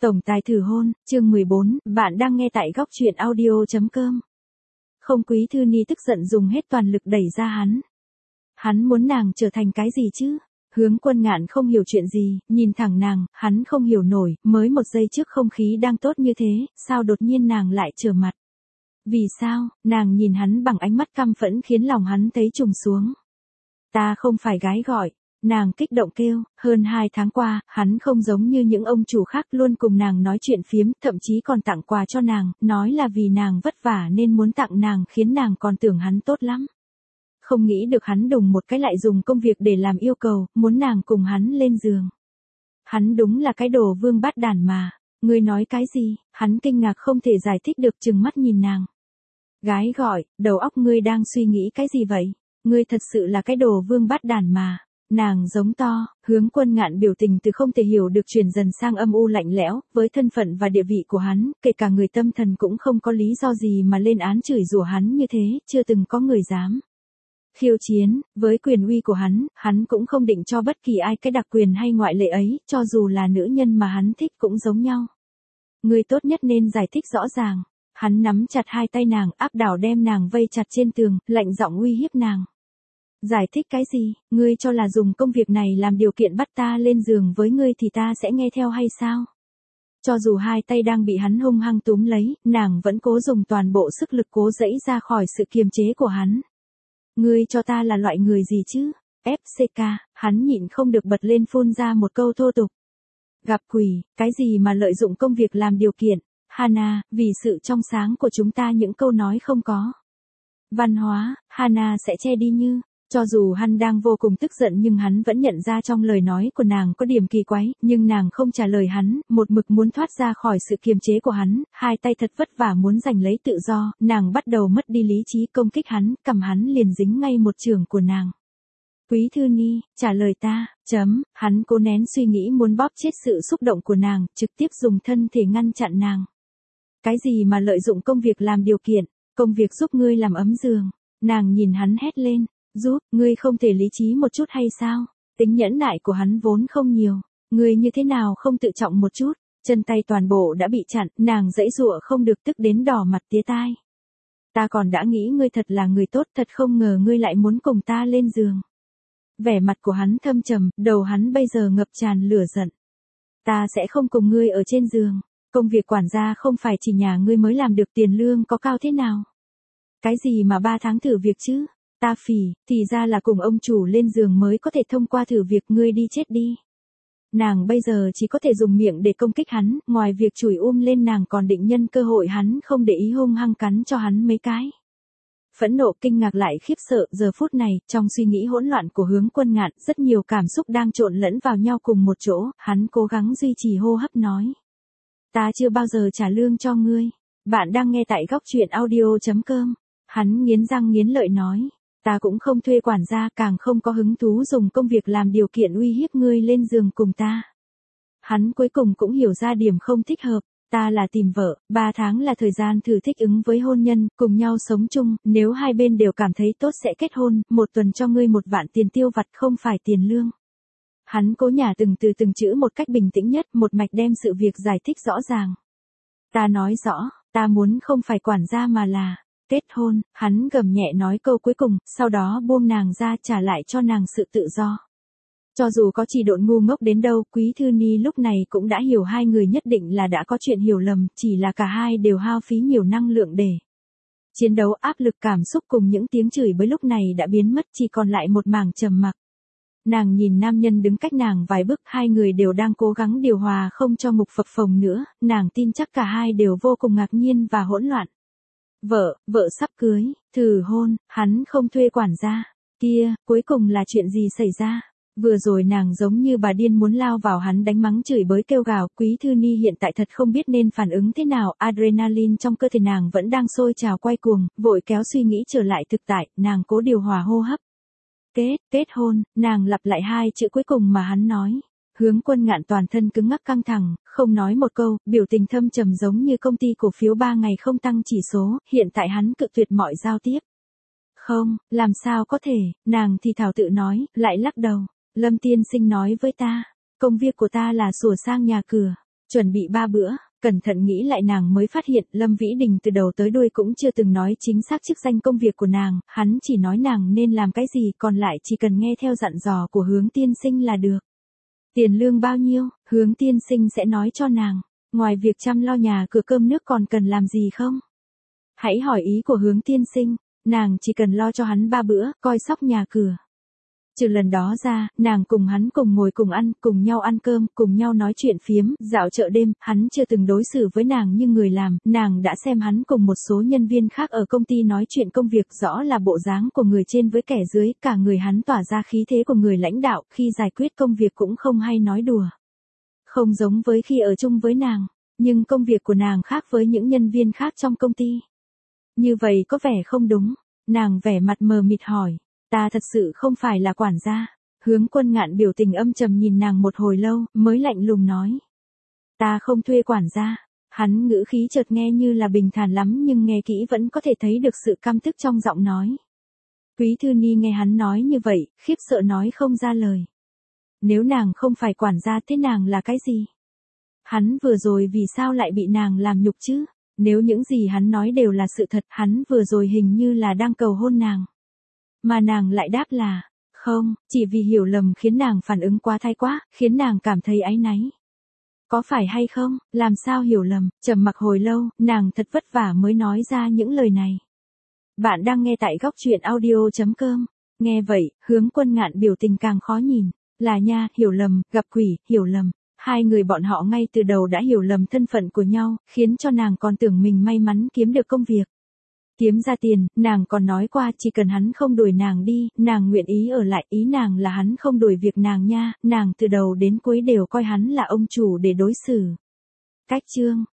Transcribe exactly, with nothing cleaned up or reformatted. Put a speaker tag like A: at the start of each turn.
A: Tổng tài thử hôn, chương mười bốn, bạn đang nghe tại góc truyện audio chấm com. Không, Quý Thư Ni tức giận dùng hết toàn lực đẩy ra hắn. Hắn muốn nàng trở thành cái gì chứ? Hướng Quân Ngạn không hiểu chuyện gì, nhìn thẳng nàng, hắn không hiểu nổi, mới một giây trước không khí đang tốt như thế, sao đột nhiên nàng lại trở mặt? Vì sao? Nàng nhìn hắn bằng ánh mắt căm phẫn khiến lòng hắn thấy trùng xuống. Ta không phải gái gọi. Nàng kích động kêu, hơn hai tháng qua, hắn không giống như những ông chủ khác luôn cùng nàng nói chuyện phiếm, thậm chí còn tặng quà cho nàng, nói là vì nàng vất vả nên muốn tặng nàng khiến nàng còn tưởng hắn tốt lắm. Không nghĩ được hắn đùng một cái lại dùng công việc để làm yêu cầu, muốn nàng cùng hắn lên giường. Hắn đúng là cái đồ vương bát đản mà. Ngươi nói cái gì? Hắn kinh ngạc không thể giải thích được, trừng mắt nhìn nàng. Gái gọi, đầu óc ngươi đang suy nghĩ cái gì vậy? Ngươi thật sự là cái đồ vương bát đản mà. Nàng giống to, Hướng Quân Ngạn biểu tình từ không thể hiểu được chuyển dần sang âm u lạnh lẽo, với thân phận và địa vị của hắn, kể cả người tâm thần cũng không có lý do gì mà lên án chửi rủa hắn như thế, chưa từng có người dám khiêu chiến, với quyền uy của hắn, hắn cũng không định cho bất kỳ ai cái đặc quyền hay ngoại lệ ấy, cho dù là nữ nhân mà hắn thích cũng giống nhau. Người tốt nhất nên giải thích rõ ràng. Hắn nắm chặt hai tay nàng, áp đảo đem nàng vây chặt trên tường, lạnh giọng uy hiếp nàng. Giải thích cái gì? Ngươi cho là dùng công việc này làm điều kiện bắt ta lên giường với ngươi thì ta sẽ nghe theo hay sao? Cho dù hai tay đang bị hắn hung hăng túm lấy, nàng vẫn cố dùng toàn bộ sức lực cố giãy ra khỏi sự kiềm chế của hắn. Ngươi cho ta là loại người gì chứ? ép xê ca, hắn nhịn không được bật lên phun ra một câu thô tục. Gặp quỷ, cái gì mà lợi dụng công việc làm điều kiện? Hana, vì sự trong sáng của chúng ta những câu nói không có văn hóa, Hana sẽ che đi như. Cho dù hắn đang vô cùng tức giận nhưng hắn vẫn nhận ra trong lời nói của nàng có điểm kỳ quái, nhưng nàng không trả lời hắn, một mực muốn thoát ra khỏi sự kiềm chế của hắn, hai tay thật vất vả muốn giành lấy tự do, nàng bắt đầu mất đi lý trí công kích hắn, cầm hắn liền dính ngay một chưởng của nàng. Quý Thư Ni, trả lời ta, chấm, hắn cố nén suy nghĩ muốn bóp chết sự xúc động của nàng, trực tiếp dùng thân thể ngăn chặn nàng. Cái gì mà lợi dụng công việc làm điều kiện, công việc giúp ngươi làm ấm giường, nàng nhìn hắn hét lên. Giúp, ngươi không thể lý trí một chút hay sao? Tính nhẫn nại của hắn vốn không nhiều. Ngươi như thế nào không tự trọng một chút? Chân tay toàn bộ đã bị chặn, nàng giãy giụa không được tức đến đỏ mặt tía tai. Ta còn đã nghĩ ngươi thật là người tốt, thật không ngờ ngươi lại muốn cùng ta lên giường. Vẻ mặt của hắn thâm trầm, đầu hắn bây giờ ngập tràn lửa giận. Ta sẽ không cùng ngươi ở trên giường. Công việc quản gia không phải chỉ nhà ngươi mới làm được, tiền lương có cao thế nào? Cái gì mà ba tháng thử việc chứ? Ta phỉ, thì ra là cùng ông chủ lên giường mới có thể thông qua thử việc, ngươi đi chết đi. Nàng bây giờ chỉ có thể dùng miệng để công kích hắn, ngoài việc chửi um lên nàng còn định nhân cơ hội hắn không để ý hung hăng cắn cho hắn mấy cái. Phẫn nộ, kinh ngạc lại khiếp sợ, giờ phút này, trong suy nghĩ hỗn loạn của Hướng Quân Ngạn, rất nhiều cảm xúc đang trộn lẫn vào nhau cùng một chỗ, hắn cố gắng duy trì hô hấp nói. Ta chưa bao giờ trả lương cho ngươi. Bạn đang nghe tại góc truyện audio chấm com. Hắn nghiến răng nghiến lợi nói. Ta cũng không thuê quản gia, càng không có hứng thú dùng công việc làm điều kiện uy hiếp ngươi lên giường cùng ta. Hắn cuối cùng cũng hiểu ra điểm không thích hợp, ta là tìm vợ, ba tháng là thời gian thử thích ứng với hôn nhân, cùng nhau sống chung, nếu hai bên đều cảm thấy tốt sẽ kết hôn, một tuần cho ngươi một vạn tiền tiêu vặt không phải tiền lương. Hắn cố nhả từng từ từng chữ một cách bình tĩnh nhất, một mạch đem sự việc giải thích rõ ràng. Ta nói rõ, ta muốn không phải quản gia mà là kết hôn. Hắn gầm nhẹ nói câu cuối cùng, sau đó buông nàng ra, trả lại cho nàng sự tự do. Cho dù có chỉ độn ngu ngốc đến đâu, Quý Thư Ni lúc này cũng đã hiểu hai người nhất định là đã có chuyện hiểu lầm, chỉ là cả hai đều hao phí nhiều năng lượng để chiến đấu, áp lực cảm xúc cùng những tiếng chửi bới lúc này đã biến mất, chỉ còn lại một mảng trầm mặc. Nàng nhìn nam nhân đứng cách nàng vài bước, hai người đều đang cố gắng điều hòa không cho ngục phập phồng nữa, nàng tin chắc cả hai đều vô cùng ngạc nhiên và hỗn loạn. Vợ, vợ sắp cưới, thử hôn, hắn không thuê quản gia. Kia, cuối cùng là chuyện gì xảy ra? Vừa rồi nàng giống như bà điên muốn lao vào hắn đánh mắng chửi bới kêu gào, Quý Thư Ni hiện tại thật không biết nên phản ứng thế nào, adrenaline trong cơ thể nàng vẫn đang sôi trào quay cuồng, vội kéo suy nghĩ trở lại thực tại, nàng cố điều hòa hô hấp. Kết, kết hôn, nàng lặp lại hai chữ cuối cùng mà hắn nói. Hướng Quân Ngạn toàn thân cứng ngắc căng thẳng, không nói một câu, biểu tình thâm trầm giống như công ty cổ phiếu ba ngày không tăng chỉ số, hiện tại hắn cự tuyệt mọi giao tiếp. Không, làm sao có thể, nàng thì thảo tự nói, lại lắc đầu. Lâm tiên sinh nói với ta, công việc của ta là sửa sang nhà cửa, Chuẩn bị ba bữa, cẩn thận nghĩ lại nàng mới phát hiện Lâm Vĩ Đình từ đầu tới đuôi cũng chưa từng nói chính xác chức danh công việc của nàng, hắn chỉ nói nàng nên làm cái gì, còn lại chỉ cần nghe theo dặn dò của Hướng tiên sinh là được. Tiền lương bao nhiêu, Hướng tiên sinh sẽ nói cho nàng, ngoài việc chăm lo nhà cửa cơm nước còn cần làm gì không? Hãy hỏi ý của Hướng tiên sinh, nàng chỉ cần lo cho hắn ba bữa, coi sóc nhà cửa. Trừ lần đó ra, nàng cùng hắn cùng ngồi cùng ăn, cùng nhau ăn cơm, cùng nhau nói chuyện phiếm, dạo chợ đêm, hắn chưa từng đối xử với nàng như người làm, nàng đã xem hắn cùng một số nhân viên khác ở công ty nói chuyện công việc, rõ là bộ dáng của người trên với kẻ dưới, cả người hắn tỏa ra khí thế của người lãnh đạo, khi giải quyết công việc cũng không hay nói đùa. Không giống với khi ở chung với nàng, nhưng công việc của nàng khác với những nhân viên khác trong công ty. Như vậy có vẻ không đúng, nàng vẻ mặt mờ mịt hỏi. Ta thật sự không phải là quản gia. Hướng Quân Ngạn biểu tình âm trầm nhìn nàng một hồi lâu, mới lạnh lùng nói. Ta không thuê quản gia. Hắn ngữ khí chợt nghe như là bình thản lắm nhưng nghe kỹ vẫn có thể thấy được sự căm tức trong giọng nói. Quý Thư Ni nghe hắn nói như vậy, khiếp sợ nói không ra lời. Nếu nàng không phải quản gia thế nàng là cái gì? Hắn vừa rồi vì sao lại bị nàng làm nhục chứ? Nếu những gì hắn nói đều là sự thật, hắn vừa rồi hình như là đang cầu hôn nàng. Mà nàng lại đáp là, không, chỉ vì hiểu lầm khiến nàng phản ứng quá thái quá, khiến nàng cảm thấy áy náy. Có phải hay không, làm sao hiểu lầm, trầm mặc hồi lâu, nàng thật vất vả mới nói ra những lời này. Bạn đang nghe tại góc truyện audio chấm com. Nghe vậy, Hướng Quân Ngạn biểu tình càng khó nhìn. Là nha, hiểu lầm, gặp quỷ, hiểu lầm. Hai người bọn họ ngay từ đầu đã hiểu lầm thân phận của nhau, khiến cho nàng còn tưởng mình may mắn kiếm được công việc. Kiếm ra tiền, nàng còn nói qua chỉ cần hắn không đuổi nàng đi, nàng nguyện ý ở lại, ý nàng là hắn không đuổi việc nàng nha, nàng từ đầu đến cuối đều coi hắn là ông chủ để đối xử. Cách chương,